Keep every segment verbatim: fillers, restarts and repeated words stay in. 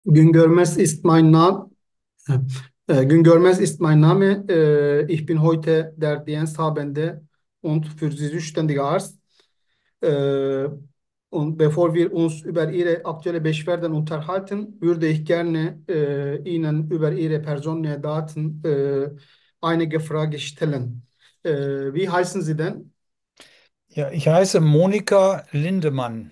Gün Görmez ist mein Name. Äh, Gün Görmez ist mein Name. Äh, ich bin heute der Diensthabende und für Sie zuständige Arzt. Äh, und bevor wir uns über Ihre aktuelle Beschwerden unterhalten, würde ich gerne äh, Ihnen über Ihre persönlichen Daten äh, einige Fragen stellen. Äh, wie heißen Sie denn? Ja, ich heiße Monika Lindemann.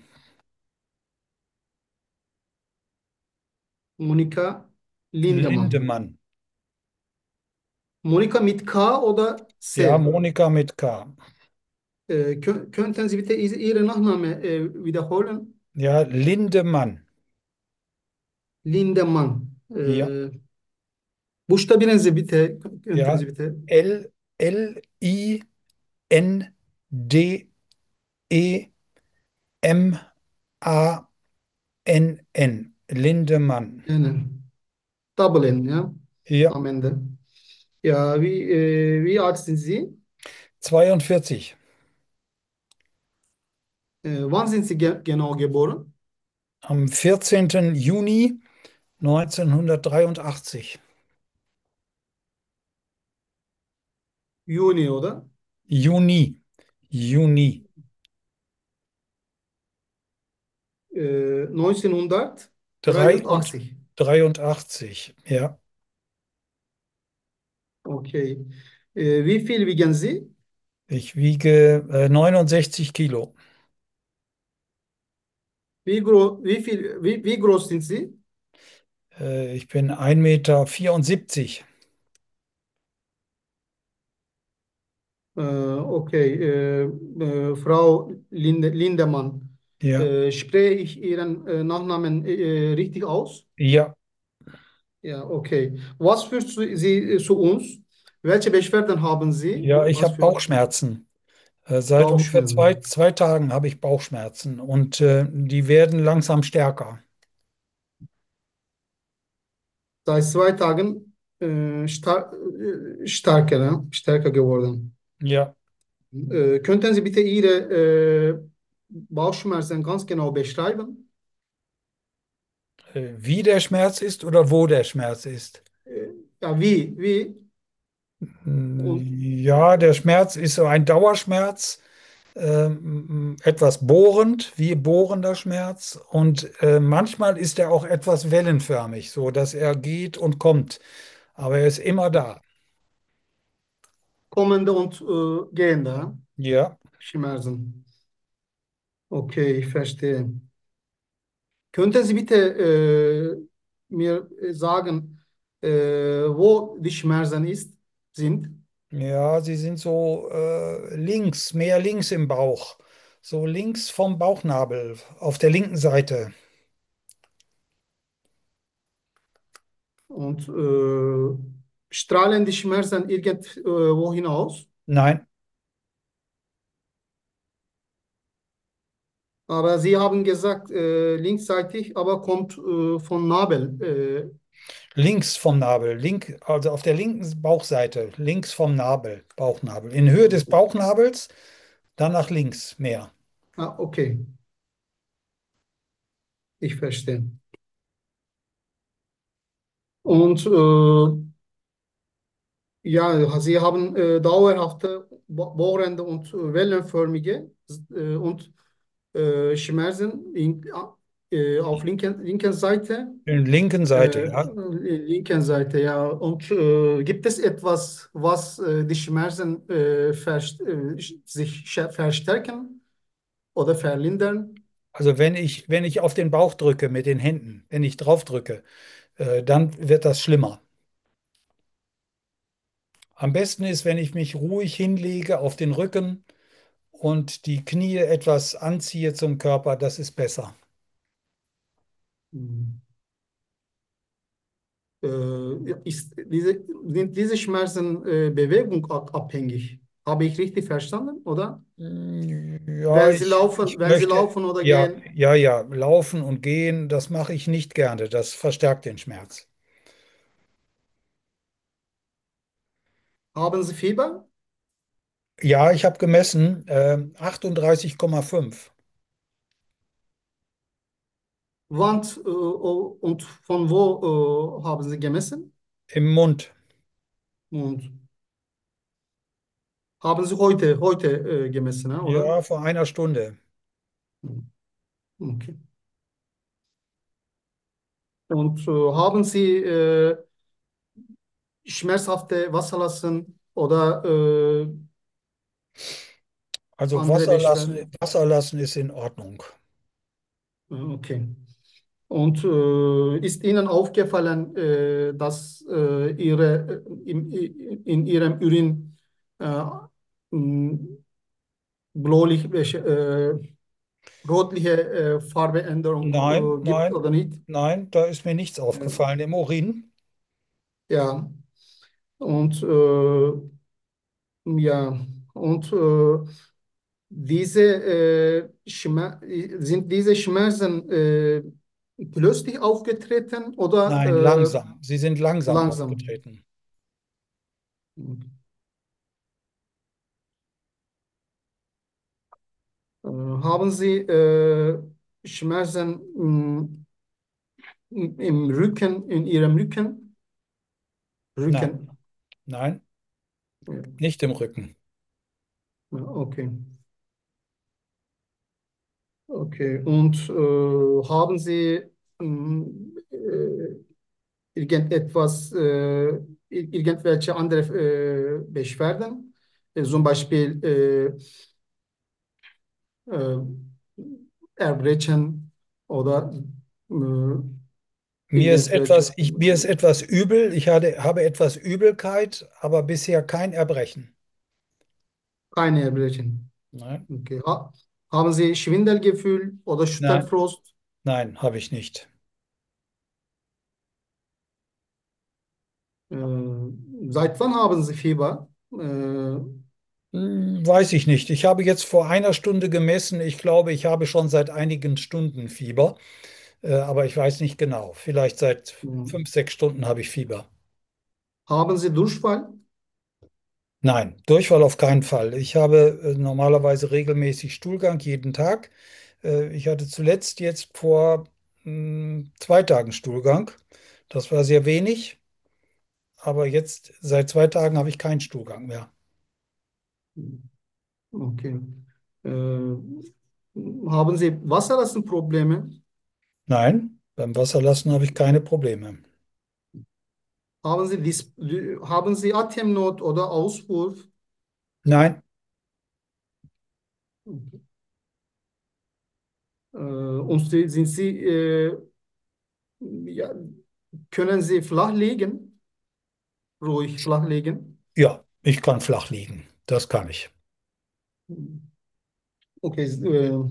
Monika Lindemann. Lindemann. Monika mit K oder Ja, S? Monika mit K. Äh, kö- könnten Sie bitte Ihren Nachnamen äh, wiederholen? Ja, Lindemann. Lindemann. Ja, Äh, buchstabieren Sie bitte. Könnten ja. Sie bitte L, L, I, N, D, E, M, A, N, N. Lindemann. nennen? Double N, ja, Ja, am Ende. Ja, wie, äh, wie alt sind Sie? zweiundvierzig. Äh, wann sind Sie ge genau geboren? Am vierzehnten Juni neunzehnhundertdreiundachtzig. Juni, oder? Juni. Juni. Äh, Drei und neunzehnhundertdreiundachtzig. dreiundachtzig. Ja. Okay. Äh, wie viel wiegen Sie? Ich wiege äh, neunundsechzig Kilo. Wie, gro wie viel, wie, wie groß sind Sie? Äh, ich bin ein Meter vierundsiebzig. Äh, okay, äh, äh, Frau Linde, Lindemann, Ja, äh, spreche ich Ihren äh, Nachnamen äh, richtig aus? ja, Ja, okay. Was führt zu, Sie äh, zu uns? Welche Beschwerden haben Sie? ja, ich Was habe für Bauchschmerzen. Äh, seit ungefähr zwei, Bauchschmerzen? zwei Tagen habe ich Bauchschmerzen und äh, die werden langsam stärker. Seit zwei Tagen äh, star äh, stärker, ja? Stärker geworden. Ja, Äh, könnten Sie bitte Ihre äh, Bauchschmerzen ganz genau beschreiben? äh, wie der Schmerz ist oder wo der Schmerz ist. Äh, ja, wie, wie und Ja, der Schmerz ist so ein Dauerschmerz, ähm, etwas bohrend, wie bohrender Schmerz. Und äh, manchmal ist er auch etwas wellenförmig, so dass er geht und kommt. Aber er ist immer da. kommende und äh, gehende Ja, Schmerzen. Okay, ich verstehe. Könnten Sie bitte äh, mir sagen, äh, wo die Schmerzen ist, sind? ja, sie sind so äh, links, mehr links im Bauch. So links vom Bauchnabel, auf der linken Seite. Und äh, strahlen die Schmerzen irgendwo hinaus? Nein, Aber Sie haben gesagt, äh, linksseitig, aber kommt äh, von Nabel. Äh, links vom Nabel, link, also auf der linken Bauchseite, links vom Nabel, Bauchnabel. In Höhe des Bauchnabels, dann nach links mehr. ah, okay, ich verstehe. Und äh, ja, Sie haben äh, dauerhafte, bo- bohrende und äh, wellenförmige äh, und äh, Schmerzen in, äh, auf linken, linken Seite. In linken Seite, Äh, ja. linken Seite, ja. Und äh, gibt es etwas, was äh, die Schmerzen äh, verst äh, sich sch- verstärken oder verlindern? Also wenn ich, wenn ich auf den Bauch drücke mit den Händen, wenn ich drauf drücke, äh, dann wird das schlimmer. Am besten ist, wenn ich mich ruhig hinlege auf den Rücken und die Knie etwas anziehe zum Körper, das ist besser. Mhm. Äh, ist diese, sind diese Schmerzen äh, bewegungsabhängig? Habe ich richtig verstanden, oder? Mm, Ja, Wenn Sie ich, laufen, ich wenn Sie möchte, laufen oder ja, gehen, ja, ja, laufen und gehen, das mache ich nicht gerne. Das verstärkt den Schmerz. haben Sie Fieber? Ja, ich habe gemessen, ähm, achtunddreißig Komma fünf. Wann äh, und von wo äh, haben Sie gemessen? Im Mund. Und haben Sie heute, heute äh, gemessen, ne, oder? Ja, vor einer Stunde. Hm, okay. Und äh, haben Sie äh, schmerzhafte Wasserlassen oder äh, Also andere Wasser lassen, Beschwerden? Wasser lassen ist in Ordnung. Äh, Okay. Und äh, ist Ihnen aufgefallen, äh, dass äh, Ihre, äh, im, in Ihrem Urin äh, mh, bläulich, äh, rotliche äh, Nein, Farbeänderung äh, gibt nein, oder nicht? nein, da ist mir nichts Äh, aufgefallen im Urin. ja, und äh, ja, und äh, diese äh, Schmer sind diese Schmerzen äh, plötzlich aufgetreten Nein, oder äh, langsam. Sie sind langsam langsam? aufgetreten. Äh, haben Sie äh, Schmerzen mh, im Rücken, in Ihrem Rücken? Nein, Rücken. nein, Ja, nicht im Rücken. ja, okay. Okay. Und äh, haben Sie mh, äh, irgendetwas, äh, ir- irgendwelche andere äh, Beschwerden? Äh, zum Beispiel äh, äh, Erbrechen oder äh, Mir ist irgendwelche etwas, ich, mir ist etwas übel. Ich hatte, habe etwas Übelkeit, aber bisher kein Erbrechen. keine Erbrechen. Nein, Okay. Ha haben Sie Schwindelgefühl oder nein, Schüttelfrost? nein, habe ich nicht. Äh, seit wann haben Sie Fieber? Äh, Hm, weiß ich nicht. Ich habe jetzt vor einer Stunde gemessen. Ich glaube, ich habe schon seit einigen Stunden Fieber, äh, aber ich weiß nicht genau. Vielleicht seit fünf, sechs Stunden habe ich Fieber. haben Sie Durchfall? Nein, Durchfall auf keinen Fall. Ich habe äh, normalerweise regelmäßig Stuhlgang jeden Tag. Äh, ich hatte zuletzt jetzt vor mh, zwei Tagen Stuhlgang. Das war sehr wenig, aber jetzt seit zwei Tagen habe ich keinen Stuhlgang mehr. Okay. Äh, haben Sie Wasserlassenprobleme? Nein, beim Wasserlassen habe ich keine Probleme. Haben Sie, Dis haben Sie Atemnot oder Auswurf? Nein, Äh, und Sie, sind Sie, äh, ja, können Sie flach liegen? Ruhig flach liegen? ja, ich kann flach liegen. Das kann ich. Okay. Äh,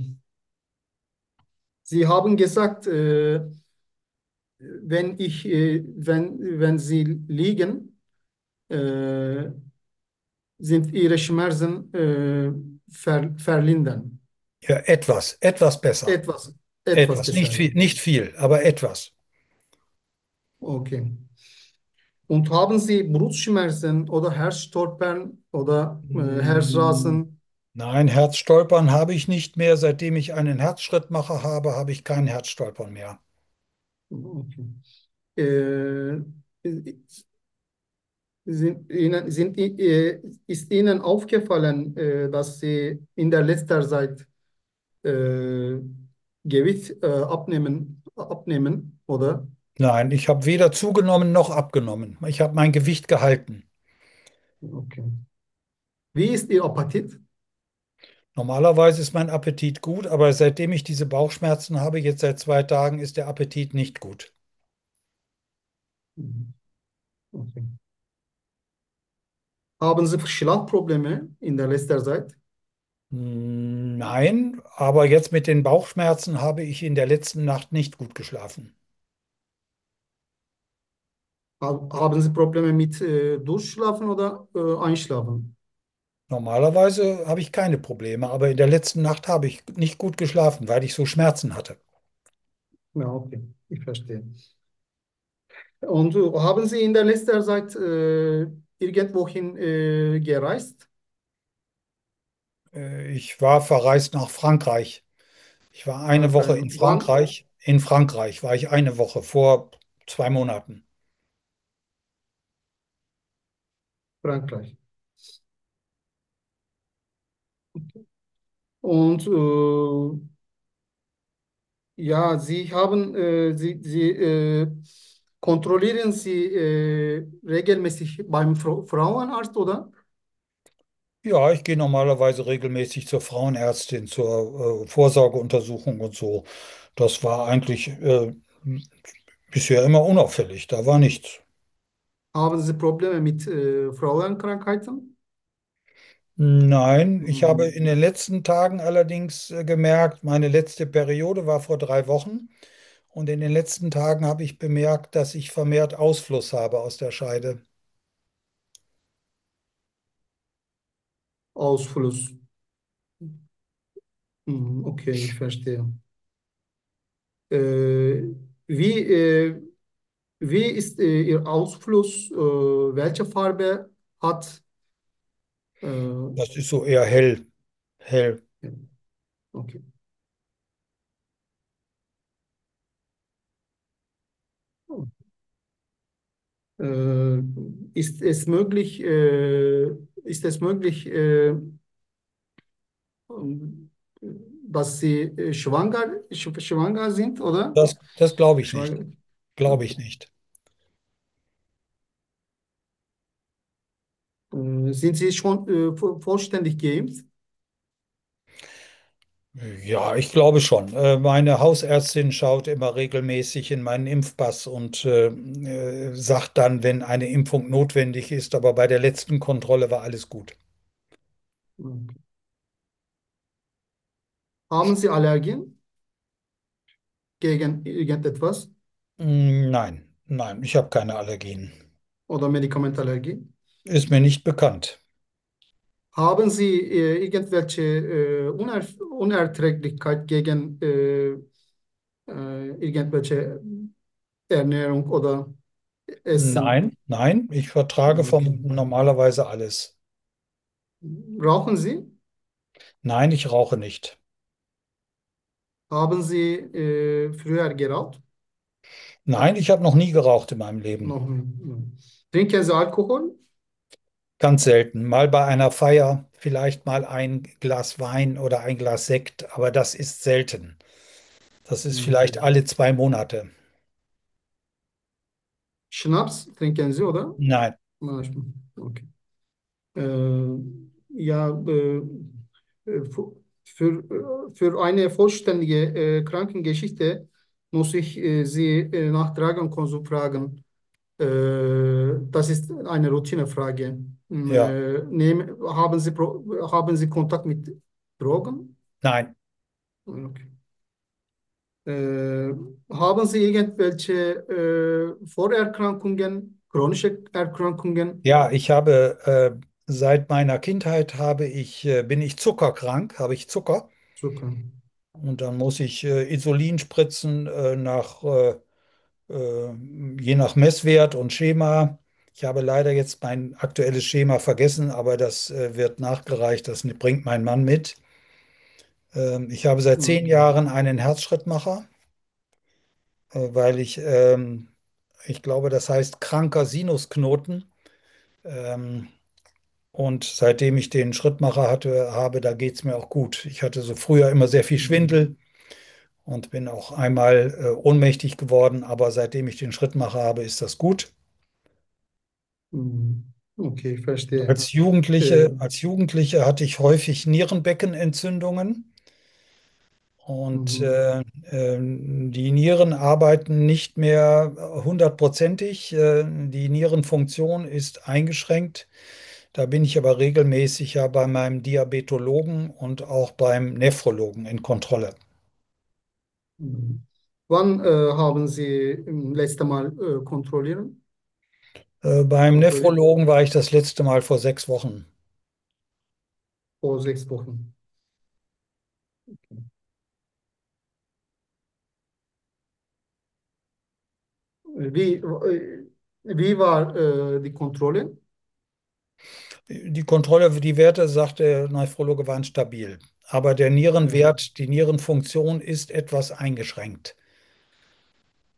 Sie haben gesagt, äh, wenn ich, äh, wenn, wenn Sie liegen, äh, sind Ihre Schmerzen äh, ver, verlindern. Ja, etwas, etwas besser. Etwas, etwas Etwas, nicht besser. viel, nicht viel, aber etwas. Okay. Und haben Sie Brustschmerzen oder Herzstolpern oder äh, Mm, Herzrasen? Nein, Herzstolpern habe ich nicht mehr. Seitdem ich einen Herzschrittmacher habe, habe ich kein Herzstolpern mehr. Okay. Äh, sind Ihnen, sind, äh, ist Ihnen aufgefallen, äh, dass Sie in der letzten Zeit äh, Gewicht äh, abnehmen, abnehmen, oder? Nein, ich habe weder zugenommen noch abgenommen. Ich habe mein Gewicht gehalten. Okay. Wie ist Ihr Appetit? Normalerweise ist mein Appetit gut, aber seitdem ich diese Bauchschmerzen habe, jetzt seit zwei Tagen, ist der Appetit nicht gut. Mhm. Okay. Haben Sie Schlafprobleme in der letzten Zeit? Mm, Nein, aber jetzt mit den Bauchschmerzen habe ich in der letzten Nacht nicht gut geschlafen. Ha- Haben Sie Probleme mit äh, Durchschlafen oder äh, Einschlafen? Normalerweise habe ich keine Probleme, aber in der letzten Nacht habe ich nicht gut geschlafen, weil ich so Schmerzen hatte. Ja, okay, ich verstehe. Und äh, haben Sie in der letzten Zeit äh, irgendwohin äh, gereist? Äh, Ich war verreist nach Frankreich. Ich war eine Woche Frankreich. in Wann? Frankreich In Frankreich war ich eine Woche vor zwei Monaten. Frankreich. Und äh, ja, Sie haben, äh, Sie, Sie äh, kontrollieren Sie äh, regelmäßig beim Fra Frauenarzt, oder? Ja, ich gehe normalerweise regelmäßig zur Frauenärztin, zur äh, Vorsorgeuntersuchung und so. Das war eigentlich äh, bisher immer unauffällig. Da war nichts. Haben Sie Probleme mit äh, Frauenkrankheiten? Nein, ich habe Mhm. in den letzten Tagen allerdings äh, gemerkt, meine letzte Periode war vor drei Wochen und in den letzten Tagen habe ich bemerkt, dass ich vermehrt Ausfluss habe aus der Scheide. Ausfluss. Mhm, okay, ich verstehe. Äh, wie, äh, wie ist äh, Ihr Ausfluss? Äh, welche Farbe hat? Äh, Das ist so eher hell, hell. ja, okay. Äh, ist es möglich, äh, ist es möglich, äh, dass Sie äh, schwanger, sch schwanger sind, oder? Das, das glaube ich nicht. Schwanger. Glaube ich Okay. nicht. Äh, sind Sie schon äh, vo- vollständig geimpft? Ja, ich glaube schon. Äh, Meine Hausärztin schaut immer regelmäßig in meinen Impfpass und äh, äh, sagt dann, wenn eine Impfung notwendig ist. Aber bei der letzten Kontrolle war alles gut. Okay. Haben Sie Allergien gegen irgendetwas Mm, Nein, nein, ich habe keine Allergien. oder Medikamentallergie? Ist mir nicht bekannt. Haben Sie äh, irgendwelche äh, Uner Unerträglichkeit gegen äh, äh, irgendwelche Ernährung oder Essen? Nein, nein, ich vertrage Okay. vom normalerweise alles. Rauchen Sie? Nein, ich rauche nicht. Haben Sie äh, früher geraucht? Nein, ich habe noch nie geraucht in meinem Leben. Noch nie. Trinken Sie Alkohol? Ganz selten. Mal bei einer Feier, vielleicht mal ein Glas Wein oder ein Glas Sekt, aber das ist selten. Das ist vielleicht Okay. alle zwei Monate. Schnaps trinken Sie, oder? Nein, Manchmal. Okay. Äh, ja, äh, äh, fu- für, äh, für eine vollständige äh, Krankengeschichte muss ich äh, Sie äh, nach Drogenkonsum fragen. Äh, das ist eine Routinefrage. ja, Äh, nehmen, haben Sie, Pro, haben Sie Kontakt mit Drogen? nein. Okay. Äh, haben Sie irgendwelche äh, Vorerkrankungen, chronische Erkrankungen? Ja, ich habe äh, seit meiner Kindheit habe ich, äh, bin ich zuckerkrank, habe ich Zucker Zucker. und dann muss ich äh, Insulin spritzen äh, nach äh, äh, je nach Messwert und Schema. Ich habe leider jetzt mein aktuelles Schema vergessen, aber das äh, wird nachgereicht. Das bringt mein Mann mit. Ähm, ich habe seit zehn Okay. Jahren einen Herzschrittmacher, äh, weil ich, ähm, ich glaube, das heißt kranker Sinusknoten. Ähm, und seitdem ich den Schrittmacher hatte, habe, da geht es mir auch gut. Ich hatte so früher immer sehr viel Schwindel und bin auch einmal äh, ohnmächtig geworden, aber seitdem ich den Schrittmacher habe, ist das gut. Mhm. Okay, ich Und verstehe. als Äh, Jugendliche, als Jugendliche hatte ich häufig Nierenbeckenentzündungen und mhm. äh, ähm, die Nieren arbeiten nicht mehr hundertprozentig. Äh, die Nierenfunktion ist eingeschränkt. Da bin ich aber regelmäßig ja bei meinem Diabetologen und auch beim Nephrologen in Kontrolle. Mhm. Wann äh, haben Sie im letzten Mal äh, kontrollieren? Äh, beim Kontrolliert? Nephrologen war ich das letzte Mal vor sechs Wochen. Vor sechs Wochen. Wie, äh, wie war äh, die Kontrolle? Die Kontrolle, die Werte, sagt der Nephrologe, waren stabil. Aber der Ja. Nierenwert, die Nierenfunktion ist etwas eingeschränkt.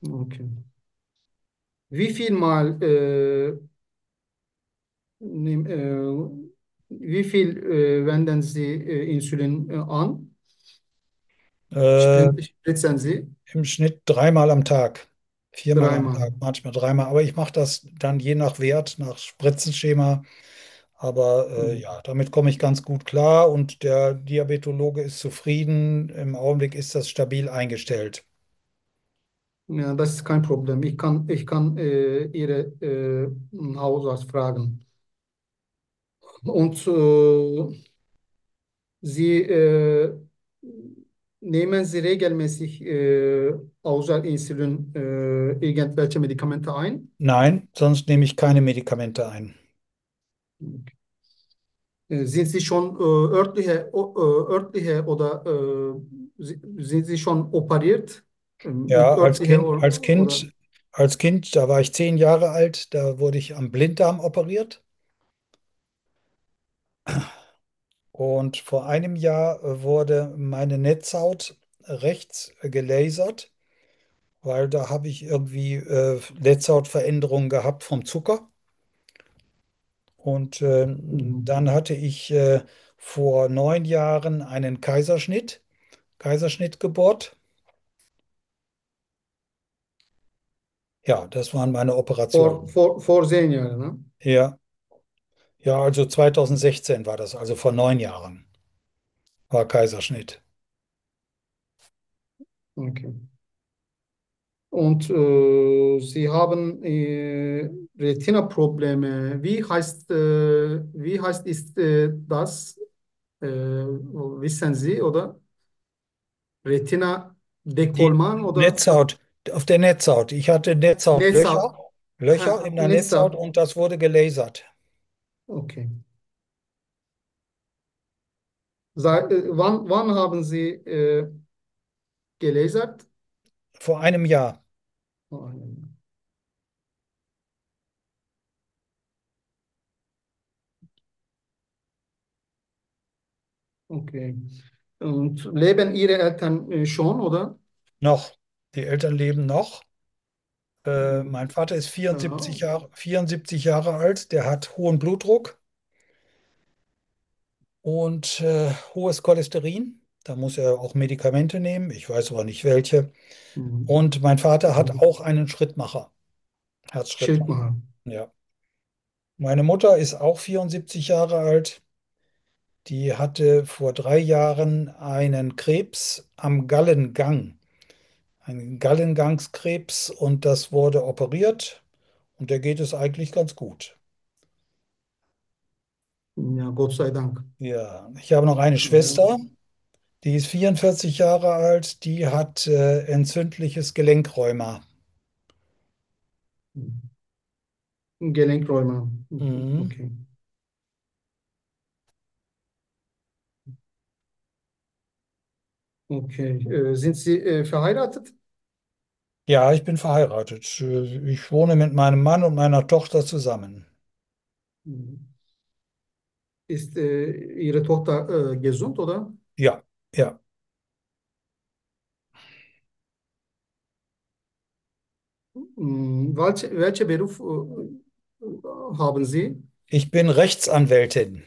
Okay. Wie viel Mal, äh, nehm, äh, wie viel äh, wenden Sie äh, Insulin äh, an? Äh, Sprin- Spritzen Sie Im Schnitt dreimal am Tag, viermal am dreimal. Tag, manchmal dreimal. Aber ich mache das dann je nach Wert, nach Spritzenschema. Aber äh, Mhm. ja, damit komme ich ganz gut klar und der Diabetologe ist zufrieden. Im Augenblick ist das stabil eingestellt. Ja, das ist kein Problem. Ich kann, ich kann äh, Ihre äh, Hausarzt fragen. Und äh, Sie äh, nehmen Sie regelmäßig äh, außer Insulin äh, irgendwelche Medikamente ein? Nein, sonst nehme ich keine Medikamente ein. Äh, Sind Sie schon äh, örtliche, o- äh, örtliche oder äh, si- sind Sie schon operiert ähm, mit Ja, als örtliche Kind, or, als oder? Kind, als Kind, da war ich zehn Jahre alt, da wurde ich am Blinddarm operiert. Und vor einem Jahr äh, wurde meine Netzhaut rechts äh, gelasert, weil da habe ich irgendwie äh, Netzhautveränderungen gehabt vom Zucker. Und äh, Mhm. dann hatte ich äh, vor neun Jahren einen Kaiserschnitt, Kaiserschnitt gebohrt. Ja, das waren meine Vor, Operationen. vor, vor zehn Jahren, ne? Ja, ja, also zwanzig sechzehn war das, also vor neun Jahren war Kaiserschnitt. Okay. Und äh, Sie haben äh, Retina-Probleme. Wie heißt, äh, wie heißt ist äh, das? Äh, wissen Sie, oder? Die Retina-Dekolman oder Netzhaut, auf der Netzhaut. Ich hatte Netzhautlöcher, Netzhaut? Löcher Ha, in der Netzhaut Netzhaut. und das wurde gelasert. Okay. Sei, äh, wann, wann haben Sie äh, gelasert? Vor einem Jahr. Oh, okay. Und leben Ihre Eltern äh, schon, oder? Noch. Die Eltern leben noch. Äh, Mhm. mein Vater ist Ja. vierundsiebzig Jahre, vierundsiebzig Jahre alt, der hat hohen Blutdruck und äh, hohes Cholesterin. Da muss er auch Medikamente nehmen. Ich weiß aber nicht welche. Mhm. Und mein Vater hat Mhm. auch einen Schrittmacher, Herzschrittmacher. Schildmacher. Ja. Meine Mutter ist auch vierundsiebzig Jahre alt. Die hatte vor drei Jahren einen Krebs am Gallengang, einen Gallengangskrebs und das wurde operiert und der geht es eigentlich ganz gut. Ja, Gott sei Dank. Ja, ich habe noch eine Ja. Schwester, die ist vierundvierzig Jahre alt, die hat äh, entzündliches Gelenkrheuma. Gelenkräume. Mhm. Okay. Okay. Äh, sind Sie äh, verheiratet? Ja, ich bin verheiratet. Äh, Ich wohne mit meinem Mann und meiner Tochter zusammen. Mhm. Ist äh, Ihre Tochter äh, gesund, oder? Ja, ja. Mhm. Welche, welche Beruf äh, haben Sie? Ich bin Rechtsanwältin.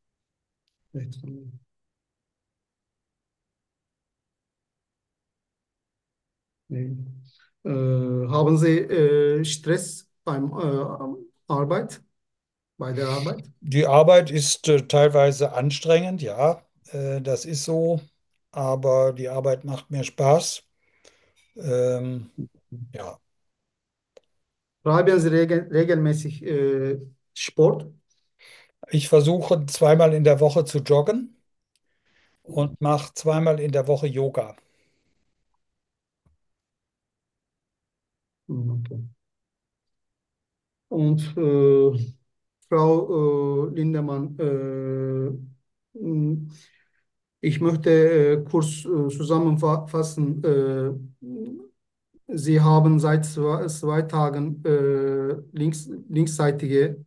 Nee. Äh, haben Sie äh, Stress beim äh, Arbeit, bei der Arbeit? Die Arbeit ist äh, teilweise anstrengend, ja, äh, das ist so, aber die Arbeit macht mir Spaß. Ähm, ja, Treiben Sie regel regelmäßig äh, Sport? ich versuche zweimal in der Woche zu joggen und mache zweimal in der Woche Yoga. Mhm, okay. Und äh, Frau äh, Lindemann, äh, mh, ich möchte äh, kurz äh, zusammenfassen. Äh, Sie haben seit zwei, zwei Tagen äh, links, linksseitige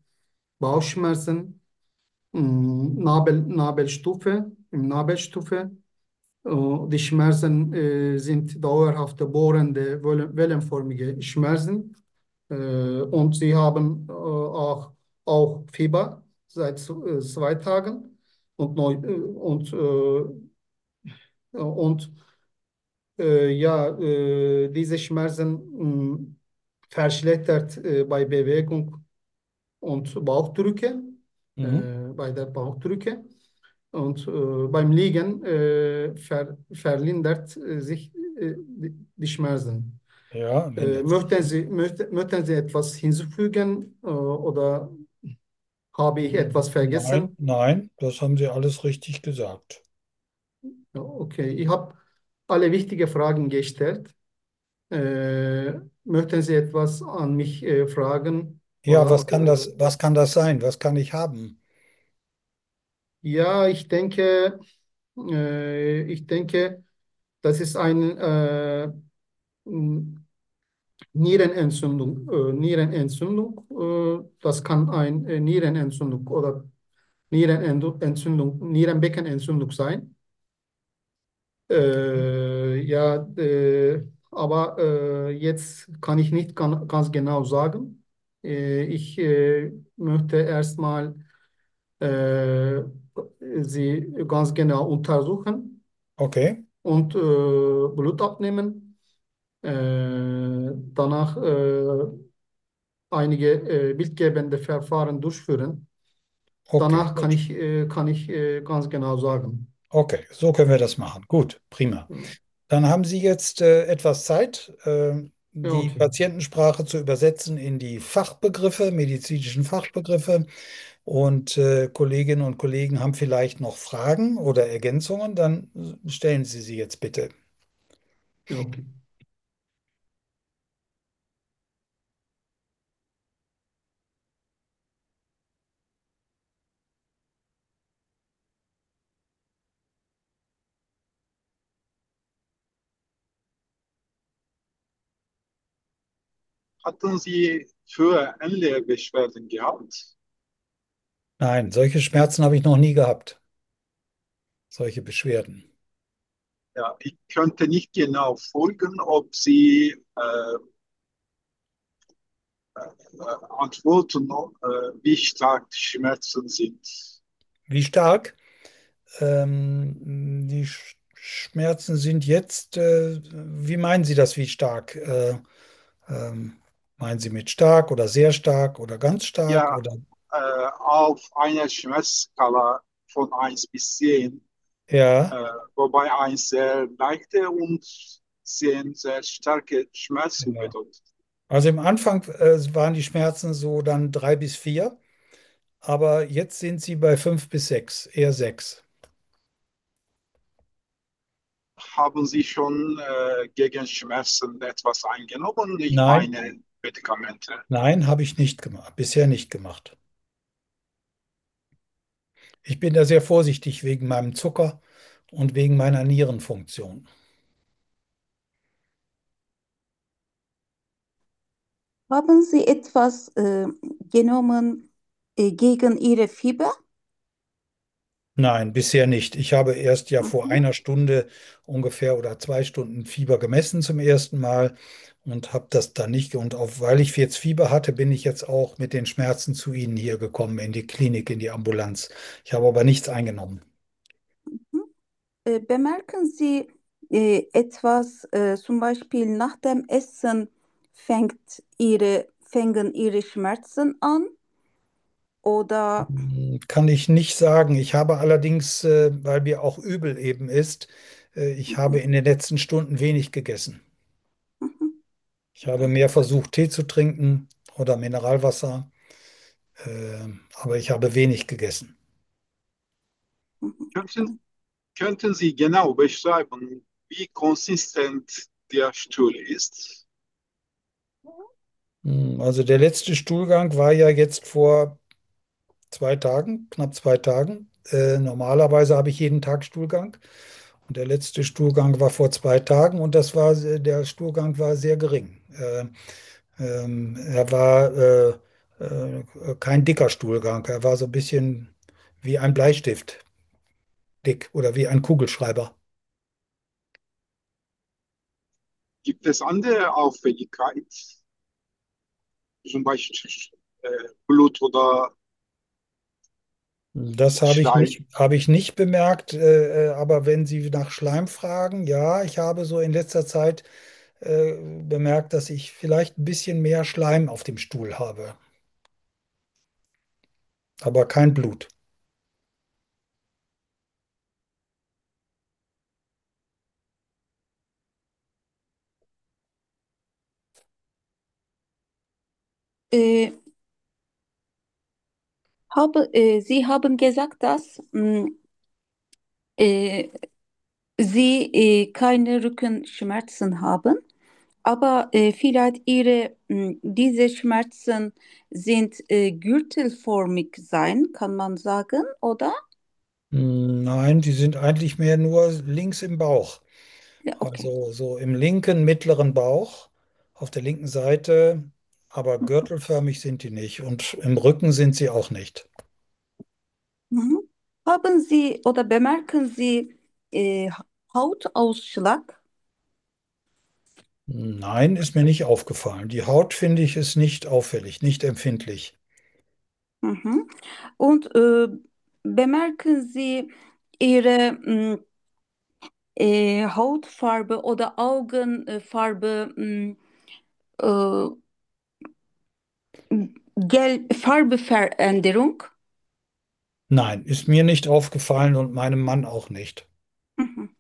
Bauchschmerzen, mh, Nabel, Nabelstufe, im Nabelstufe. Äh, Die Schmerzen äh, sind dauerhafte, bohrende, welle- wellenförmige Schmerzen. Äh, und sie haben äh, auch, auch Fieber seit äh, zwei Tagen. Und, neu, äh, und, äh, und äh, ja, äh, diese Schmerzen mh, verschlechtert äh, bei Bewegung und Bauchdrücke, äh, Mhm. bei der Bauchdrücke. Und äh, beim Liegen äh, ver, verlindert äh, sich äh, die, die Schmerzen. Ja, Äh, lindert sich. möchten Sie, möchten, möchten Sie etwas hinzufügen äh, oder habe ich etwas Nein, vergessen? nein, das haben Sie alles richtig gesagt. Ja, okay, ich habe alle wichtigen Fragen gestellt. Äh, möchten Sie etwas an mich äh, fragen? Ja, was Oder kann äh, das, was kann das sein? Was kann ich haben? ja, ich denke, äh, ich denke, das ist ein äh, Nierenentzündung, äh, Nierenentzündung, äh, das kann eine äh, Nierenentzündung oder Nierenentzündung, Nierenbeckenentzündung sein. Äh, ja, äh, aber äh, jetzt kann ich nicht gan- ganz genau sagen. Äh, ich äh, möchte erstmal äh, sie ganz genau untersuchen Okay, und äh, Blut abnehmen. Äh, danach äh, einige äh, bildgebende Verfahren durchführen. okay, Danach kann gut. ich, äh, kann ich äh, ganz genau sagen. Okay, so können wir das machen. Gut, prima. Ja, Dann haben Sie jetzt äh, etwas Zeit, äh, ja, die okay. Patientensprache zu übersetzen in die Fachbegriffe, medizinischen Fachbegriffe. Und äh, Kolleginnen und Kollegen haben vielleicht noch Fragen oder Ergänzungen, dann stellen Sie sie jetzt bitte. Ja, okay. Hatten Sie früher ähnliche Beschwerden gehabt? Nein, solche Schmerzen habe ich noch nie gehabt, solche Beschwerden. Ja, ich könnte nicht genau folgen, ob Sie äh, äh, antworten, äh, wie stark die Schmerzen sind. Wie stark? Ähm, die Sch Schmerzen sind jetzt, äh, wie meinen Sie das, wie stark? Äh, ähm, meinen Sie mit stark oder sehr stark oder ganz stark Ja, oder äh, auf einer Schmerzskala von eins bis zehn, ja, äh, wobei eins sehr leichte und zehn sehr starke Schmerzen ja. bedeutet. Also im Anfang äh, waren die Schmerzen so dann drei bis vier, aber jetzt sind sie bei fünf bis sechs, eher sechs. Haben Sie schon äh, gegen Schmerzen etwas eingenommen? Ich Nein, meine Medikamente. nein, habe ich nicht gemacht, bisher nicht gemacht. Ich bin da sehr vorsichtig wegen meinem Zucker und wegen meiner Nierenfunktion. Haben Sie etwas äh, genommen äh, gegen Ihre Fieber? Nein, bisher nicht. Ich habe erst ja vor Mhm, einer Stunde ungefähr oder zwei Stunden Fieber gemessen zum ersten Mal und habe das dann nicht. Und auch weil ich jetzt Fieber hatte, bin ich jetzt auch mit den Schmerzen zu Ihnen hier gekommen, in die Klinik, in die Ambulanz. Ich habe aber nichts eingenommen. mhm. Äh, bemerken Sie äh, etwas, äh, zum Beispiel nach dem Essen fängt Ihre, fängen Ihre Schmerzen an? Oder Hm, kann ich nicht sagen. Ich habe allerdings, äh, weil mir auch übel eben ist, äh, ich habe mhm, in den letzten Stunden wenig gegessen. mhm, Ich habe mehr versucht, Tee zu trinken oder Mineralwasser, äh, aber ich habe wenig gegessen. mhm, Könnten, könnten Sie genau beschreiben, wie konsistent der Stuhl ist? Hm, Also der letzte Stuhlgang war ja jetzt vor zwei Tagen, knapp zwei Tagen. Äh, normalerweise habe ich jeden Tag Stuhlgang und der letzte Stuhlgang war vor zwei Tagen und das war, se- der Stuhlgang war sehr gering. Äh, ähm, er war äh, äh, kein dicker Stuhlgang, er war so ein bisschen wie ein Bleistift dick oder wie ein Kugelschreiber. Gibt es andere Auffälligkeit, zum Beispiel äh, Blut oder Das habe ich Schleim? nicht, habe ich nicht bemerkt, äh, äh, aber wenn Sie nach Schleim fragen, ja, ich habe so in letzter Zeit äh, bemerkt, dass ich vielleicht ein bisschen mehr Schleim auf dem Stuhl habe, aber kein Blut. Äh, habe, äh, Sie haben gesagt, dass mh, äh, Sie äh, keine Rückenschmerzen haben, aber äh, vielleicht Ihre mh, diese Schmerzen sind äh, gürtelförmig sein, kann man sagen, oder? Hm, Nein, die sind eigentlich mehr nur links im Bauch. Ja, okay. Also so im linken mittleren Bauch, auf der linken Seite, aber gürtelförmig sind die nicht und im Rücken sind sie auch nicht. Mhm. Haben Sie oder bemerken Sie äh, Hautausschlag? Nein, ist mir nicht aufgefallen. Die Haut, finde ich, ist nicht auffällig, nicht empfindlich. Mhm. Und äh, bemerken Sie Ihre mh, äh, Hautfarbe oder Augenfarbe, mh, äh, Gel Farbeveränderung? Nein, ist mir nicht aufgefallen und meinem Mann auch nicht. Mhm.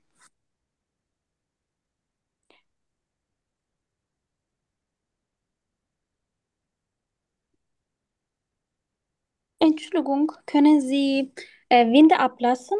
Entschuldigung, können Sie äh, Wände ablassen?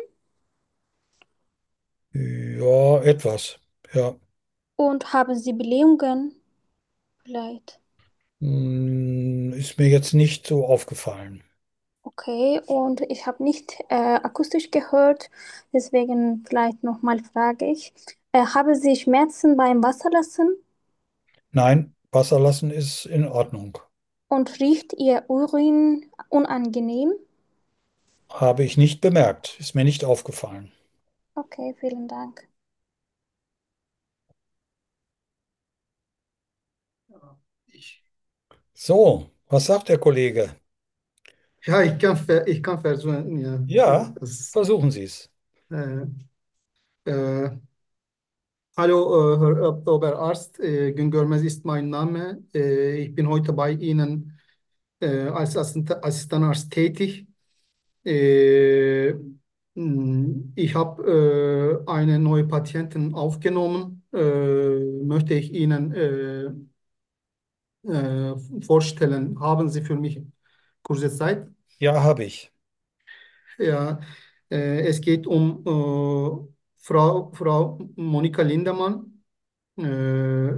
Ja, etwas. Ja. Und haben Sie Blähungen? Vielleicht. Hm, Ist mir jetzt nicht so aufgefallen. Okay, und ich habe nicht äh, akustisch gehört, deswegen vielleicht nochmal frage ich. Äh, haben Sie Schmerzen beim Wasserlassen Nein, Wasser lassen ist in Ordnung. und riecht Ihr Urin unangenehm? Habe ich nicht bemerkt. Ist mir nicht aufgefallen. Okay, vielen Dank. Ich, So, was sagt der Kollege? ja, ich kann, ver- ich kann versuchen, ja, Ja, das, versuchen Sie es. äh, äh, hallo, äh, Herr Oberarzt, äh, Gün Görmez ist mein Name. Äh, ich bin heute bei Ihnen äh, als Assistent- Assistenarzt tätig. Äh, mh, ich habe äh, eine neue Patientin aufgenommen. Äh, möchte ich Ihnen äh, äh, vorstellen. Haben Sie für mich kurze Zeit? Ja, habe ich. Ja, äh, es geht um äh, Frau, Frau Monika Lindemann. Äh,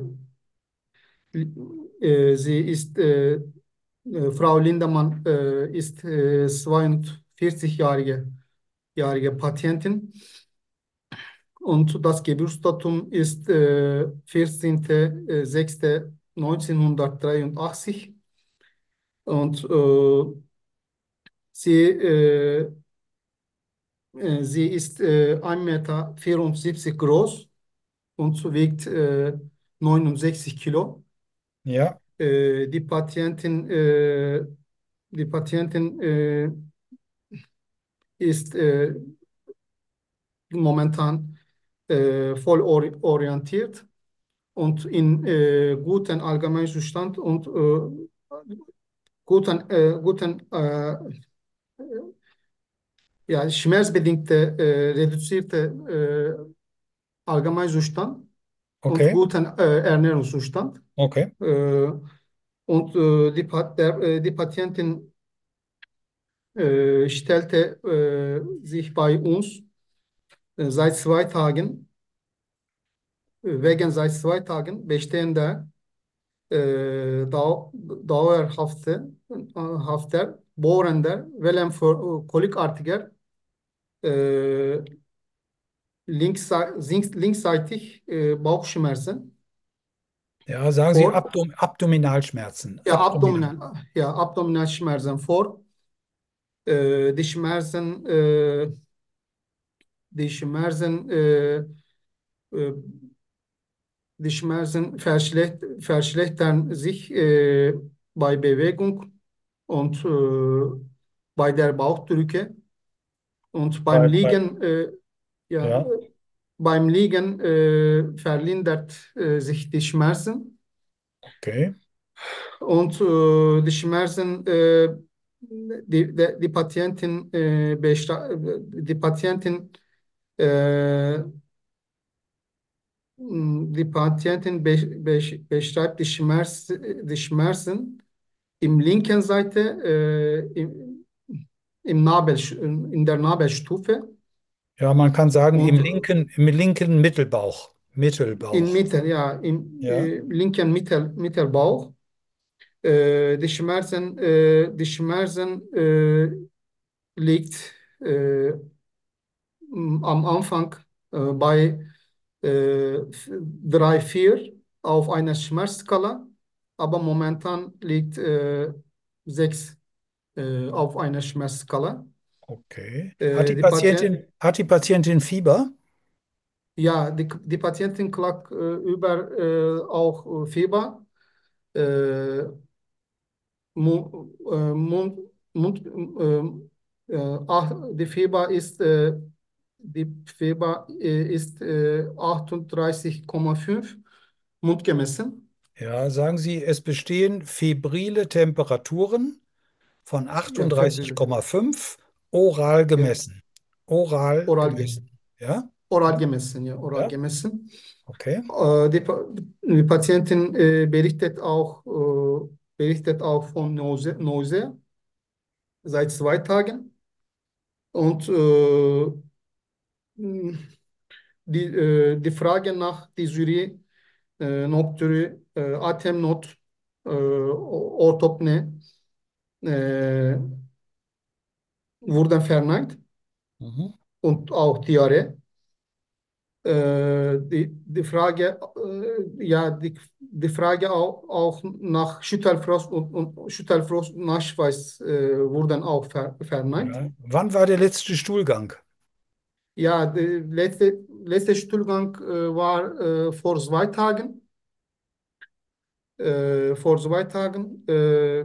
äh, sie ist, äh, äh, Frau Lindemann äh, ist äh, zweiundvierzig-jährige jährige Patientin und das Geburtsdatum ist äh, vierzehnter sechster neunzehnhundertdreiundachtzig und äh, sie äh, Äh, Sie ist äh, ein Meter vierundsiebzig groß und wiegt äh, neunundsechzig Kilo. Ja, Äh, die Patientin, äh, die Patientin äh, ist äh, momentan äh, voll ori orientiert und in äh, guten Allgemeinzustand und äh, guten, äh, guten äh, ja, schmerzbedingte äh, reduzierte äh, Allgemeinzustand und okay, guten äh, Ernährungszustand. okay. Äh, und äh, die, Pat der, äh, die Patientin äh, stellte äh, sich bei uns äh, seit zwei Tagen, äh, wegen seit zwei Tagen bestehender äh, dau dauerhafte, äh, hafter, bohrender, Wellenfor- kolikartiger, äh, links, linksseitig äh, Bauchschmerzen Ja, sagen Sie vor, Abdom Abdominalschmerzen. ja, Abdominal. Abdominal, ja, Abdominalschmerzen vor, äh, die Schmerzen, äh, die Schmerzen äh, äh, die Schmerzen verschlecht, verschlechtern sich äh, bei Bewegung und äh, bei der Bauchdrücke. Und beim Bei, bei, Liegen, äh, ja, ja, beim Liegen äh, verlindert äh, sich die Schmerzen. okay. Und äh, die Schmerzen, äh, die, die, die Patientin, äh, bestra- die Patientin, äh, die Patientin be, be, beschreibt die, Schmerz, die Schmerzen im linken Seite, äh, im, im Nabel, in der Nabelstufe Ja, man kann sagen, im und linken, im linken Mittelbauch. in Mittelbauch. Mitte, ja, im Ja, äh, linken Mittel, Mittelbauch. Äh, die Schmerzen, äh, die Schmerzen äh, liegt äh, am Anfang äh, bei äh, drei, vier auf einer Schmerzskala, aber momentan liegt äh, sechs äh, auf einer Schmerzskala. okay. Hat Äh, die die Patient, Patientin, hat die Patientin Fieber? ja, die, die Patientin klagt äh, über äh, auch äh, Fieber, äh, Mu- äh, Mund, Mund, äh, äh, ach, die Fieber ist, äh, die Fieber äh, ist äh, achtunddreißig Komma fünf mundgemessen. Ja, sagen Sie, es bestehen febrile Temperaturen von Ja, febrile. achtunddreißig Komma fünf oral Ja, gemessen. Oral oral, ge gemessen. Ja? oral gemessen, ja, oral Ja? gemessen. Okay. Äh, die, Pa- die Patientin äh, berichtet auch, äh, berichtet auch von Nausea, Nausea seit zwei Tagen. Und äh, die, äh, die Frage nach Dysürie, äh, Nocturie, äh, Atemnot, äh, Orthopne äh, wurden verneint Mhm. und auch Diarrhoe. Äh, die, die Frage, äh, ja, die, die Frage auch, auch nach Schüttelfrost und, und Schüttelfrost-Nachweis äh, wurden auch ver, verneint. Ja. Wann war der letzte Stuhlgang? Ja, der letzte, letzte Stuhlgang äh, war äh, vor zwei Tagen. Äh, vor zwei Tagen. Äh,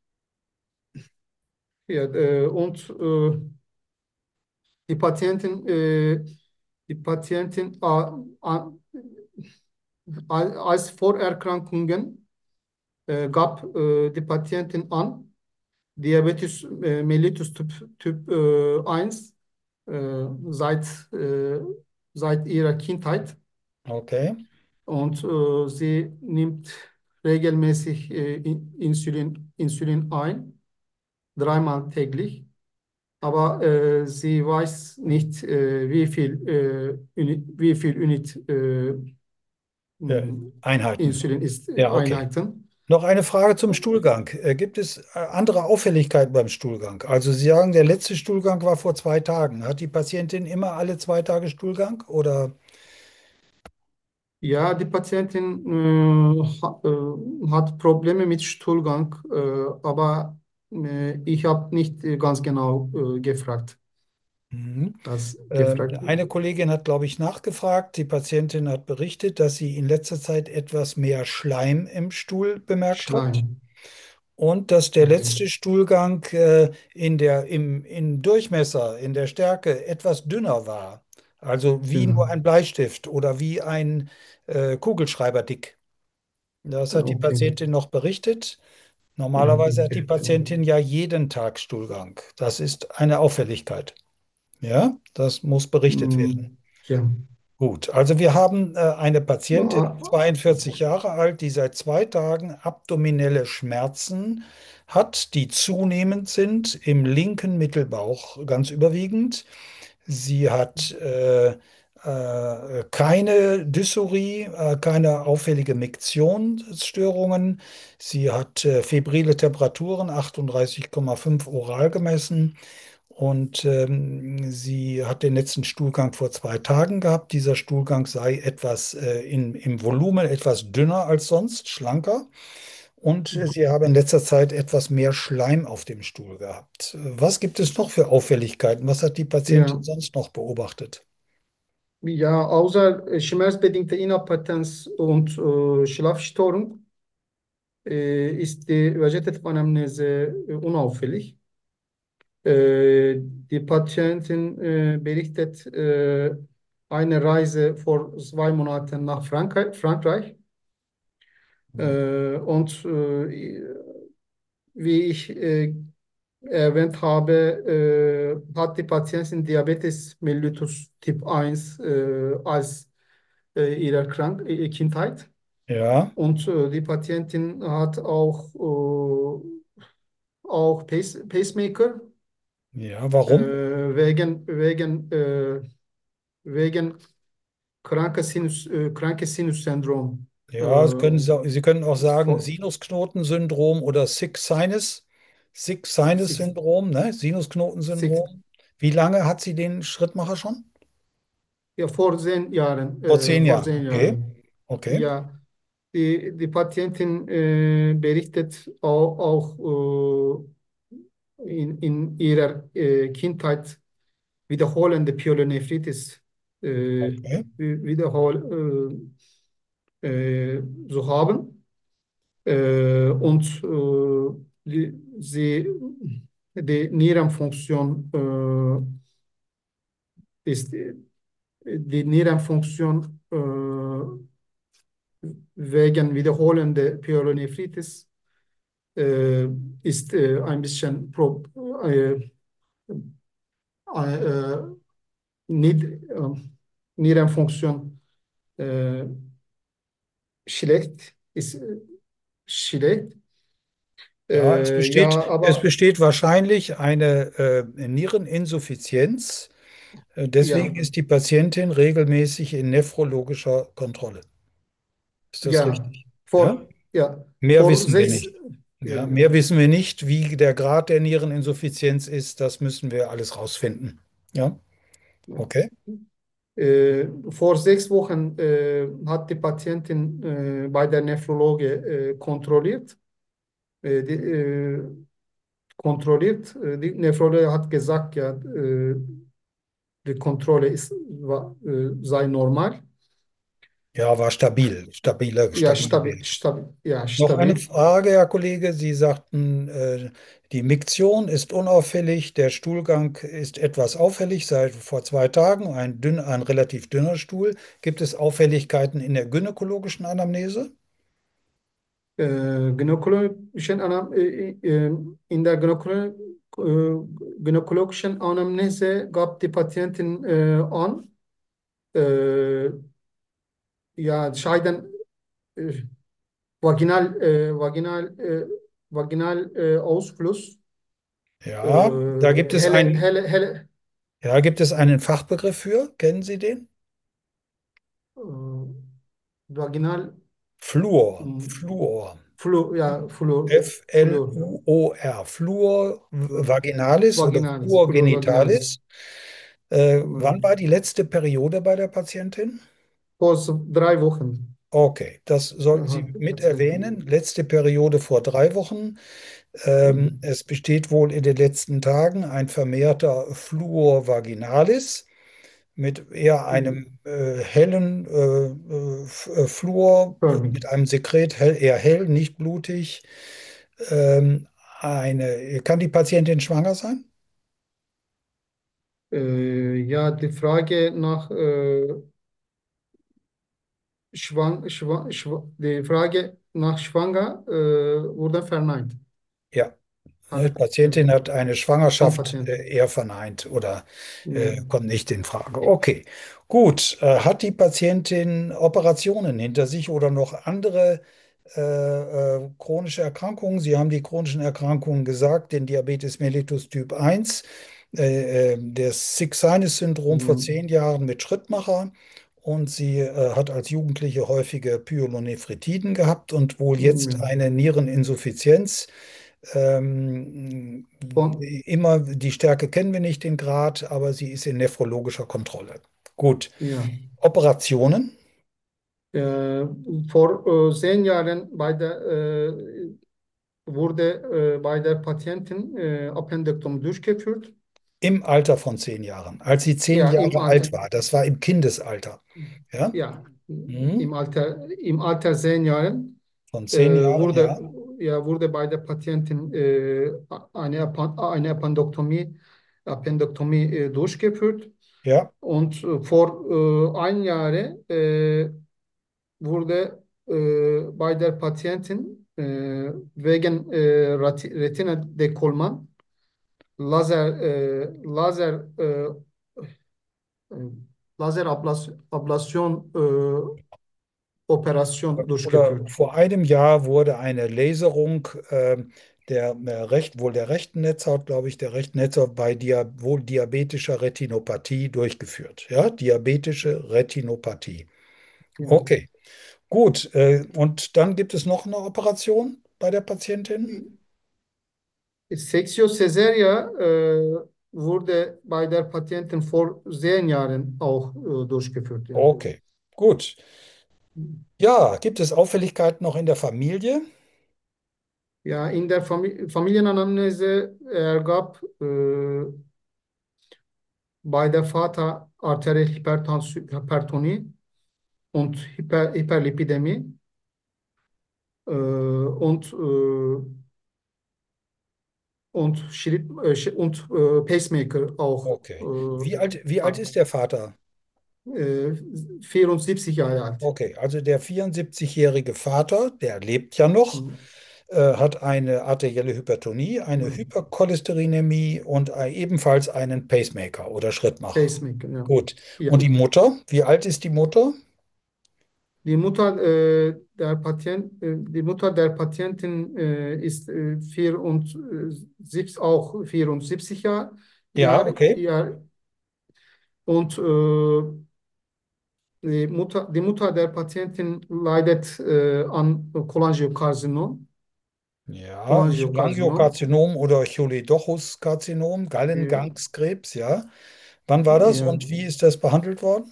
ja, äh, und äh, die Patientin, äh, die Patientin äh, äh, als Vorerkrankungen äh, gab äh, die Patientin an, Diabetes äh, mellitus Typ, Typ äh, eins äh, seit, äh, seit ihrer Kindheit. Okay. Und äh, sie nimmt regelmäßig äh, In- Insulin, Insulin ein, dreimal täglich. Aber äh, sie weiß nicht, äh, wie viel, äh, Unit, wie viel Unit äh, Ja, mh, Einheiten. Insulin ist, äh, Ja, okay. Einheiten. Noch eine Frage zum Stuhlgang. Äh, Gibt es äh, andere Auffälligkeiten beim Stuhlgang? Also Sie sagen, der letzte Stuhlgang war vor zwei Tagen. Hat die Patientin immer alle zwei Tage Stuhlgang oder? Ja, die Patientin äh, ha, äh, hat Probleme mit Stuhlgang, äh, aber äh, ich habe nicht äh, ganz genau äh, gefragt. Mhm. Das Ähm, gefragt. eine Kollegin hat, glaube ich, nachgefragt. Die Patientin hat berichtet, dass sie in letzter Zeit etwas mehr Schleim im Stuhl bemerkt hat Schleim. und dass der Okay. letzte Stuhlgang äh, in der, im, im Durchmesser, in der Stärke etwas dünner war. Also wie Genau. nur ein Bleistift oder wie ein äh, Kugelschreiber dick. Das hat die Okay. Patientin noch berichtet. Ja, Normalerweise hat die okay. Patientin ja jeden Tag Stuhlgang. Das ist eine Auffälligkeit. Ja, das muss berichtet werden. Mm, ja. Gut, also wir haben äh, eine Patientin, Ah, zweiundvierzig Jahre alt, die seit zwei Tagen abdominelle Schmerzen hat, die zunehmend sind im linken Mittelbauch ganz überwiegend. Sie hat äh, äh, keine Dysurie, äh, keine auffällige Miktionsstörungen. Sie hat äh, febrile Temperaturen, achtunddreißig Komma fünf oral gemessen. Und ähm, sie hat den letzten Stuhlgang vor zwei Tagen gehabt. Dieser Stuhlgang sei etwas äh, in, im Volumen etwas dünner als sonst, schlanker. Und äh, sie habe in letzter Zeit etwas mehr Schleim auf dem Stuhl gehabt. Was gibt es noch für Auffälligkeiten? Was hat die Patientin ja. sonst noch beobachtet? Ja, außer äh, schmerzbedingte Inappetenz und äh, Schlafstörung äh, ist die Vegetative-Anamnese äh, unauffällig. Äh, die Patientin äh, berichtet äh, eine Reise vor zwei Monaten nach Frankreich, Frankreich. Äh, und äh, wie ich äh, erwähnt habe, äh, hat die Patientin Diabetes mellitus Typ eins äh, als äh, ihrer Krank äh, Kindheit. Ja, Und äh, die Patientin hat auch, äh, auch Pace Pacemaker ja, äh, warum? wegen, wegen, äh, wegen krankes Sinus, äh, krankes Sinus-Syndrom. Äh, Ja, Sie können, sa- Sie können auch sagen vor, Sinusknotensyndrom oder Sick Sinus, Sick six, Sinus-Syndrom, ne? six, Sinusknotensyndrom. Wie lange hat sie den Schrittmacher schon? ja, vor zehn Jahren, Vor äh, zehn vor Jahren, zehn okay. Jahren. Okay, Ja, die, die Patientin äh, berichtet auch, auch äh, in, in ihrer äh, Kindheit wiederholende Pyelonephritis äh, okay. wi- wiederhol, äh, äh, zu haben. Äh, und äh, die, sie, die Nierenfunktion äh, ist die Nierenfunktion äh, wegen wiederholender Pyelonephritis äh, ist äh, ein bisschen pro, äh, äh, Nied, äh, Nierenfunktion äh, schlecht, ist äh, schlecht. Ja, es Äh, besteht, ja, es aber besteht wahrscheinlich eine äh, Niereninsuffizienz. Äh, deswegen ja, ist die Patientin regelmäßig in nephrologischer Kontrolle. Ist das ja, richtig? Ja? vor, ja, Mehr vor wissen wir sechs, nicht. Ja, ja, mehr wissen wir nicht, wie der Grad der Niereninsuffizienz ist. Das müssen wir alles rausfinden. Ja, ja. okay. Äh, vor sechs Wochen äh, hat die Patientin äh, bei der Nephrologe äh, kontrolliert. Äh, die, äh, kontrolliert. Äh, die Nephrologe hat gesagt, ja, äh, die Kontrolle ist, war, äh, sei normal. Ja, war stabil. Stabile, Ja, stabile stabil, Wert. stabil, ja, Noch eine stabil. Frage, Herr Kollege. Sie sagten, äh, die Miktion ist unauffällig, der Stuhlgang ist etwas auffällig, seit vor zwei Tagen, ein dünn, ein relativ dünner Stuhl. Gibt es Auffälligkeiten in der gynäkologischen Anamnese? Äh, gynäkologischen Anam äh, äh, in der Gynäkolo äh, gynäkologischen Anamnese gab die Patientin äh, an, äh, ja, Scheiden, äh, Vaginal, äh, Vaginal, äh, Vaginal äh, Ausfluss, Ja, da äh, gibt es helle, einen, helle, helle, ja, gibt es einen Fachbegriff für. Kennen Sie den? äh, Vaginal, Fluor. mh, Fluor. Flu, ja, Flu, Flu, F L U O R. Fluor Flu, vaginalis oder Vaginalis, Fluor Flu Vaginalis. genitalis. Äh, wann Äh, war die letzte Periode bei der Patientin? Vor so drei Wochen Okay, das sollten äh, Sie hat die mit erwähnen. Patientin. Letzte Periode vor drei Wochen. Ähm, Mhm. es besteht wohl in den letzten Tagen ein vermehrter Fluor vaginalis mit eher einem Mhm. äh, hellen äh, äh, F- äh, Fluor, äh, Förmig. mit einem Sekret hell, eher hell, nicht blutig. Ähm, eine, kann die Patientin schwanger sein? Äh, ja, die Frage nach äh, Schwang, Schwa, Schwa, die Frage nach Schwanger äh, wurde verneint. Ja. Ne, Hat Die äh, Patientin hat eine vom Schwangerschaft äh, Patienten. eher verneint oder Ja. äh, kommt nicht in Frage. Okay, gut. Äh, hat die Patientin Operationen hinter sich oder noch andere äh, äh, chronische Erkrankungen? Sie haben die chronischen Erkrankungen gesagt, den Diabetes mellitus Typ eins, äh, äh, das Sick-Sinus-Syndrom vor Mhm. zehn Jahren mit Schrittmacher. Und sie äh, hat als Jugendliche häufige Pyelonephritiden gehabt und wohl Ja. jetzt eine Niereninsuffizienz. Ähm, Von, immer, die Stärke kennen wir nicht, den Grad, aber sie ist in nephrologischer Kontrolle. Gut. ja. Operationen? Äh, vor äh, zehn Jahren bei der, äh, wurde äh, bei der Patientin äh, Appendektomie durchgeführt. Im Alter von zehn Jahren, als sie zehn Ja, im Jahre alt Alter. war. Das war im Kindesalter. Ja? Ja, Mhm. im Alter, im Alter zehn Jahren Von äh, zehn Jahren, wurde, ja. ja, wurde bei der Patientin äh, eine, Apan- eine Appendektomie, Appendektomie äh, durchgeführt. Ja, Und äh, vor äh, ein Jahr äh, wurde äh, bei der Patientin äh, wegen äh, Rati- Retina-Dekolman Laser, äh, Laser, äh, äh, Laser Ablation äh, Operation oder durchgeführt. vor einem Jahr wurde eine Laserung ähm, der äh, recht, wohl der rechten Netzhaut, glaube ich, der rechten Netzhaut bei dia wohl diabetischer Retinopathie durchgeführt. Ja, diabetische Retinopathie. Ja. Okay, gut. Äh, und dann gibt es noch eine Operation bei der Patientin? Sektio caesaria äh, wurde bei der Patientin vor zehn Jahren auch äh, durchgeführt. Ja. Okay, gut. Ja, gibt es Auffälligkeiten noch in der Familie? Ja, in der Famili Familienanamnese ergab äh, bei der Vater arterielle Hypertension, Hypertonie und Hyper, Hyperlipidemie äh, und, äh, und, Schritt, äh, Sch- und äh, Pacemaker auch Okay. Wie alt, wie äh, alt hat. ist der Vater? Äh, vierundsiebzig Jahre alt. Okay, also der vierundsiebzig-jährige Vater, der lebt ja noch, Hm. äh, hat eine arterielle Hypertonie, eine Hm. Hypercholesterinämie und äh, ebenfalls einen Pacemaker oder Schrittmacher. Pacemaker, ja. Gut. Und die Ja. Mutter? Wie alt ist die Mutter? Die Mutter, äh, der Patient, äh, die Mutter der Patientin äh, ist äh, vierundsiebzig, auch vierundsiebzig Jahr, Ja, Jahr, okay. Jahr und äh, die Mutter, die Mutter der Patientin leidet äh, an Cholangiokarzinom. Ja, Cholangiokarzinom. Cholangiokarzinom oder Choledochus-Karzinom, Äh, Gallengangskrebs, ja. Wann war das ja, und wie ist das behandelt worden?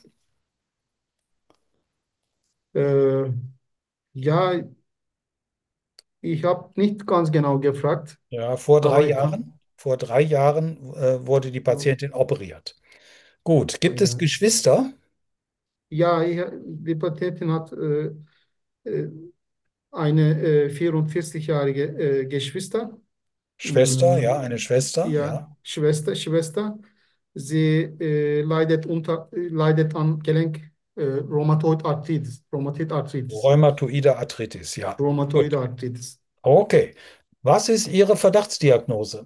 äh, ja, ich habe nicht ganz genau gefragt, Ja, vor drei aber ich kann. Jahren. Vor drei Jahren äh, wurde die Patientin operiert. Gut, gibt es Ja. Geschwister? Ja, ich, die Patientin hat äh, äh, eine äh, vierundvierzig-jährige äh, Geschwister. Schwester, Äh, ja, eine Schwester, ja. ja, Schwester, Schwester. Sie äh, leidet unter, äh, leidet an Gelenk, äh, Rheumatoid Arthritis, Rheumatoid Arthritis, Rheumatoide Arthritis, ja. Rheumatoid Gut. Arthritis. Okay. Was ist Ihre Verdachtsdiagnose?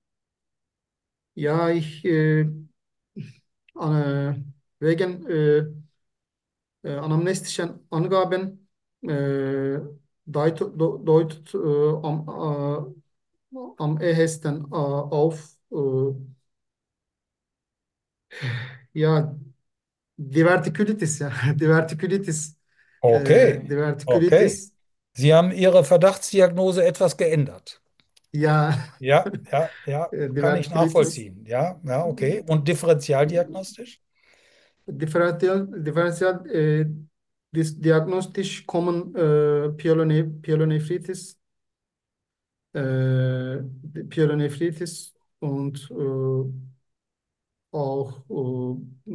Ja, ich äh, äh, wegen äh, äh, anamnestischen Angaben äh, deutet, deutet äh, am, äh, am ehesten äh, auf äh, ja, Divertikulitis, ja, Divertikulitis, äh, Okay, okay. Divertikulitis, Sie haben Ihre Verdachtsdiagnose etwas geändert. ja, Ja, ja, ja, äh, kann ich Divertikulitis, nachvollziehen. Ja, ja, okay. Und differentialdiagnostisch? Differential, Differential, äh, dis, diagnostisch kommen äh, Pyelone, Pyelonephritis, äh, Pyelonephritis und äh, auch äh,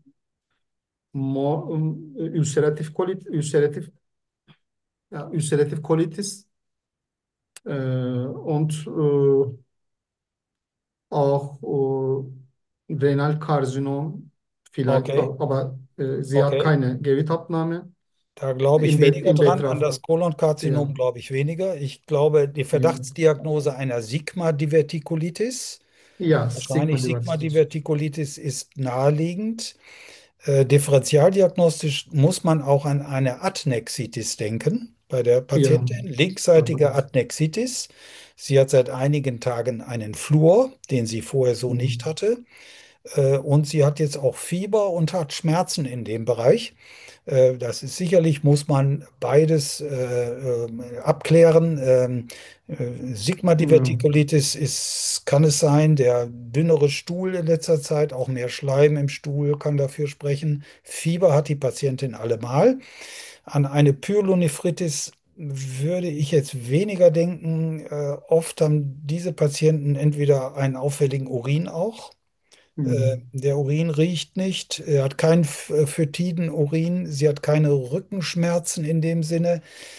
mo, äh, ulcerative Colitis, ulcerative, ja, ulcerative Colitis äh, und äh, auch äh, Renalkarzinom vielleicht, Okay, auch, aber äh, sie hat okay. keine Gewichtabnahme Da glaube ich in, Bet weniger in dran. An Betracht. das Kolonkarzinom Ja, glaube ich weniger. Ich glaube, die ja, Verdachtsdiagnose einer Sigma-Divertikulitis, ja, wahrscheinlich Sigma-Divertikus. Sigma-Divertikulitis, ist naheliegend. Äh, differentialdiagnostisch muss man auch an eine Adnexitis denken bei der Ja, Patientin. Linksseitige Adnex. Adnexitis. Sie hat seit einigen Tagen einen Fluor, den sie vorher so nicht Mhm. hatte. Äh, und sie hat jetzt auch Fieber und hat Schmerzen in dem Bereich. Äh, Das ist sicherlich, muss man beides äh, äh, abklären. Ähm, äh, Ja, Sigma-Divertikulitis ist, kann es sein, der dünnere Stuhl in letzter Zeit, auch mehr Schleim im Stuhl kann dafür sprechen. Fieber hat die Patientin allemal. An eine Pyelonephritis würde ich jetzt weniger denken. Äh, oft haben diese Patienten entweder einen auffälligen Urin auch. Äh, Mhm. der Urin riecht nicht. Er hat keinen f- äh, fötiden Urin. Sie hat keine Rückenschmerzen in dem Sinne.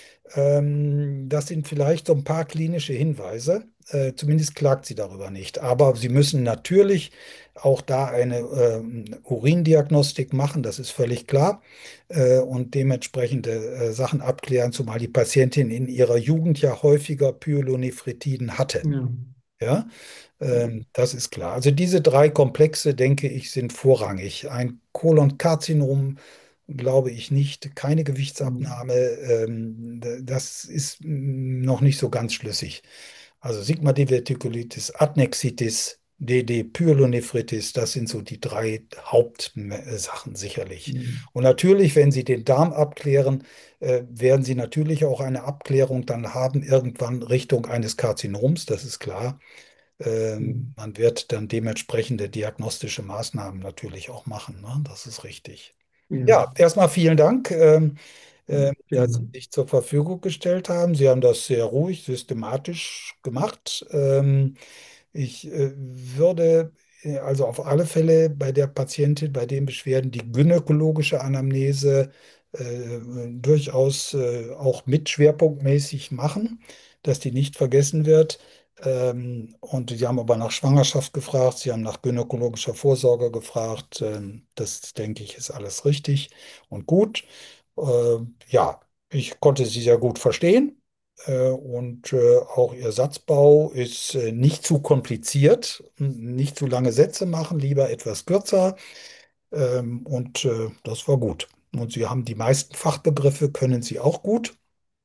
Ähm, das sind vielleicht so ein paar klinische Hinweise. Äh, zumindest klagt sie darüber nicht. Aber Sie müssen natürlich auch da eine ähm, Urindiagnostik machen, das ist völlig klar. Äh, und dementsprechende äh, Sachen abklären, zumal die Patientin in ihrer Jugend ja häufiger Pyelonephritiden hatte. Ja. Ja, ähm, das ist klar. Also diese drei Komplexe, denke ich, sind vorrangig. Ein Kolonkarzinom glaube ich nicht, keine Mhm. Gewichtsabnahme, ähm, d- das ist mm, noch nicht so ganz schlüssig. Also Sigma-Divertikulitis, Adnexitis, D D, Pyelonephritis, das sind so die drei Hauptsachen sicherlich. Mhm. Und natürlich, wenn Sie den Darm abklären, äh, werden Sie natürlich auch eine Abklärung dann haben, irgendwann Richtung eines Karzinoms, das ist klar. Ähm, Mhm. man wird dann dementsprechende diagnostische Maßnahmen natürlich auch machen, ne? Das ist richtig. Ja. Ja, erstmal vielen Dank, ähm, äh, Vielen dass Sie Dank. sich zur Verfügung gestellt haben. Sie haben das sehr ruhig, systematisch gemacht. Ähm, ich äh, würde äh, also auf alle Fälle bei der Patientin, bei den Beschwerden, die gynäkologische Anamnese äh, durchaus äh, auch mit schwerpunktmäßig machen, dass die nicht vergessen wird. Ähm, und Sie haben aber nach Schwangerschaft gefragt, Sie haben nach gynäkologischer Vorsorge gefragt. Ähm, das denke ich, ist alles richtig und gut. Äh, ja, ich konnte Sie sehr gut verstehen. Äh, und äh, auch Ihr Satzbau ist äh, nicht zu kompliziert, nicht zu lange Sätze machen, lieber etwas kürzer. Ähm, und äh, das war gut. Und Sie haben die meisten Fachbegriffe, können Sie auch gut.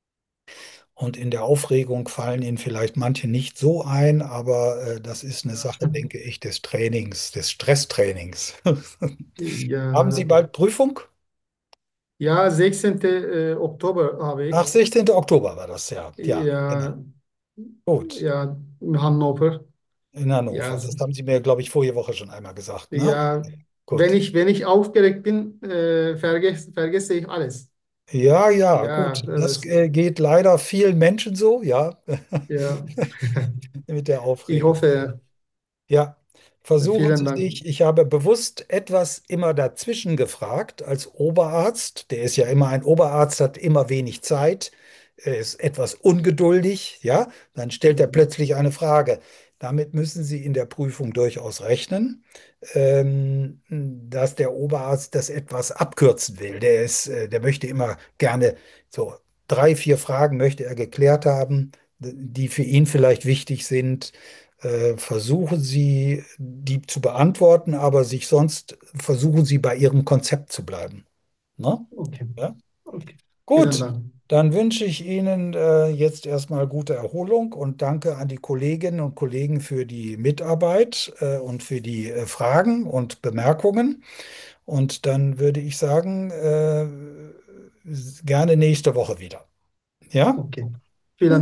Und in der Aufregung fallen Ihnen vielleicht manche nicht so ein, aber äh, das ist eine Sache, denke ich, des Trainings, des Stresstrainings. Haben Sie Ja, bald Prüfung? ja, sechzehnten Äh, Oktober habe Ach, ich. sechzehnten Oktober war das ja. Ja, genau. Ja, Gut. ja, in Hannover. In Ja, Hannover. s- Das haben Sie mir, glaube ich, vorige Woche schon einmal gesagt, ne? ja, wenn Gut. ich, wenn ich aufgeregt bin, äh, vergesse, vergesse ich alles. Ja, ja, Ja, gut. Das das, äh, geht leider vielen Menschen so, ja, ja. mit der Ich Aufregung. hoffe, Ja, versuchen vielen Sie Dank. sich. Ich habe bewusst etwas immer dazwischen gefragt als Oberarzt. Der ist ja immer ein Oberarzt, hat immer wenig Zeit, er ist etwas ungeduldig, ja. Dann stellt er plötzlich eine Frage. Damit müssen Sie in der Prüfung durchaus rechnen, ähm, dass der Oberarzt das etwas abkürzen will. Der ist, äh, der möchte immer gerne so drei, vier Fragen möchte er geklärt haben, die für ihn vielleicht wichtig sind. Äh, versuchen Sie, die zu beantworten, aber sich sonst versuchen Sie bei Ihrem Konzept zu bleiben. Ne? Okay, Ja? okay. Vielen Gut, Dank. dann wünsche ich Ihnen äh, jetzt erstmal gute Erholung und danke an die Kolleginnen und Kollegen für die Mitarbeit äh, und für die äh, Fragen und Bemerkungen. Und dann würde ich sagen, äh, gerne nächste Woche wieder. Ja? Okay. Vielen